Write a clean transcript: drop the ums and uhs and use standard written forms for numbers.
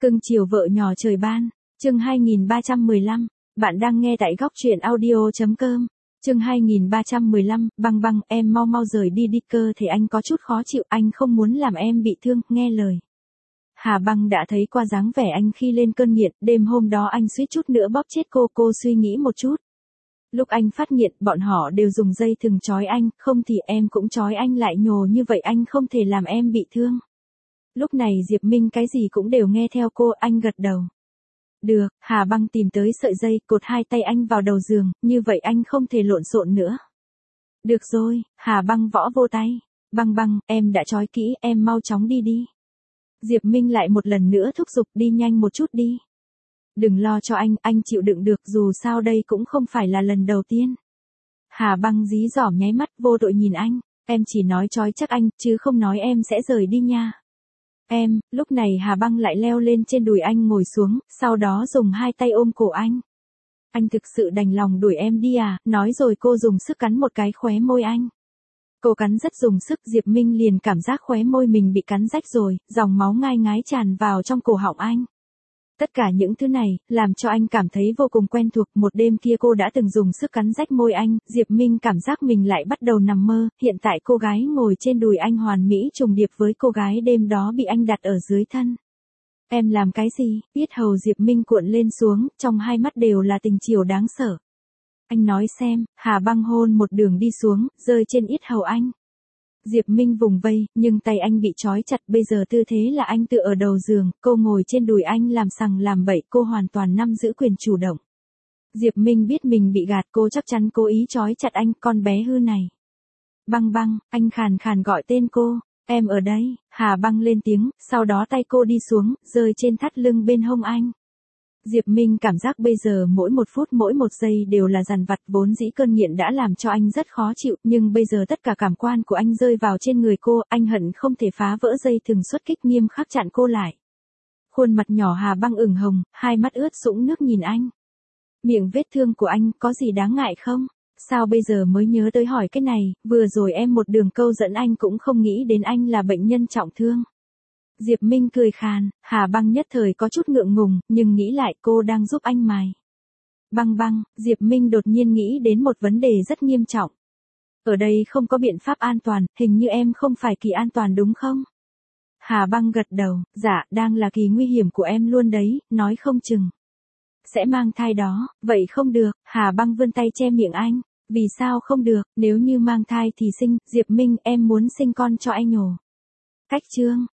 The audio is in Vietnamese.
Cưng chiều vợ nhỏ trời ban, chương 2315, bạn đang nghe tại góc truyện audio.com. Chương 2315, băng băng, em mau mau rời đi đi, cơ thể anh có chút khó chịu, anh không muốn làm em bị thương, nghe lời. Hà Băng đã thấy qua dáng vẻ anh khi lên cơn nghiện, đêm hôm đó anh suýt chút nữa bóp chết cô suy nghĩ một chút. Lúc anh phát nghiện, bọn họ đều dùng dây thừng trói anh, không thì em cũng trói anh lại nhồ như vậy, anh không thể làm em bị thương. Lúc này Diệp Minh cái gì cũng đều nghe theo cô, anh gật đầu. Được, Hà Băng tìm tới sợi dây, cột hai tay anh vào đầu giường, như vậy anh không thể lộn xộn nữa. Được rồi, Hà Băng võ vô tay. Băng băng, em đã trói kỹ, em mau chóng đi đi. Diệp Minh lại một lần nữa thúc giục, đi nhanh một chút đi. Đừng lo cho anh chịu đựng được, dù sao đây cũng không phải là lần đầu tiên. Hà Băng dí dỏm nháy mắt vô tội nhìn anh, em chỉ nói trói chắc anh, chứ không nói em sẽ rời đi nha. Em, lúc này Hà Băng lại leo lên trên đùi anh ngồi xuống, sau đó dùng hai tay ôm cổ anh. Anh thực sự đành lòng đuổi em đi à, nói rồi cô dùng sức cắn một cái khóe môi anh. Cô cắn rất dùng sức, Diệp Minh liền cảm giác khóe môi mình bị cắn rách rồi, dòng máu ngai ngái tràn vào trong cổ họng anh. Tất cả những thứ này, làm cho anh cảm thấy vô cùng quen thuộc, một đêm kia cô đã từng dùng sức cắn rách môi anh, Diệp Minh cảm giác mình lại bắt đầu nằm mơ, hiện tại cô gái ngồi trên đùi anh hoàn mỹ trùng điệp với cô gái đêm đó bị anh đặt ở dưới thân. Em làm cái gì? Yết hầu Diệp Minh cuộn lên xuống, trong hai mắt đều là tình chiều đáng sợ. Anh nói xem, Hà Băng hôn một đường đi xuống, rơi trên yết hầu anh. Diệp Minh vùng vây, nhưng tay anh bị trói chặt, bây giờ tư thế là anh tựa ở đầu giường, cô ngồi trên đùi anh làm sằng làm bậy, cô hoàn toàn nắm giữ quyền chủ động. Diệp Minh biết mình bị gạt, cô chắc chắn cố ý trói chặt anh, con bé hư này. Băng băng, anh khàn khàn gọi tên cô, em ở đây, Hà Băng lên tiếng, sau đó tay cô đi xuống, rơi trên thắt lưng bên hông anh. Diệp Minh cảm giác bây giờ mỗi một phút mỗi một giây đều là dằn vặt, vốn dĩ cơn nghiện đã làm cho anh rất khó chịu, nhưng bây giờ tất cả cảm quan của anh rơi vào trên người cô, anh hận không thể phá vỡ dây thừng xuất kích nghiêm khắc chặn cô lại. Khuôn mặt nhỏ Hà Băng ửng hồng, hai mắt ướt sũng nước nhìn anh. Miệng vết thương của anh có gì đáng ngại không? Sao bây giờ mới nhớ tới hỏi cái này, vừa rồi em một đường câu dẫn anh cũng không nghĩ đến anh là bệnh nhân trọng thương. Diệp Minh cười khàn, Hà Băng nhất thời có chút ngượng ngùng, nhưng nghĩ lại cô đang giúp anh mài. Băng băng, Diệp Minh đột nhiên nghĩ đến một vấn đề rất nghiêm trọng. Ở đây không có biện pháp an toàn, hình như em không phải kỳ an toàn đúng không? Hà Băng gật đầu, dạ, đang là kỳ nguy hiểm của em luôn đấy, nói không chừng sẽ mang thai đó, vậy không được, Hà Băng vươn tay che miệng anh, vì sao không được, nếu như mang thai thì sinh, Diệp Minh, em muốn sinh con cho anh nhổ. Cách chương,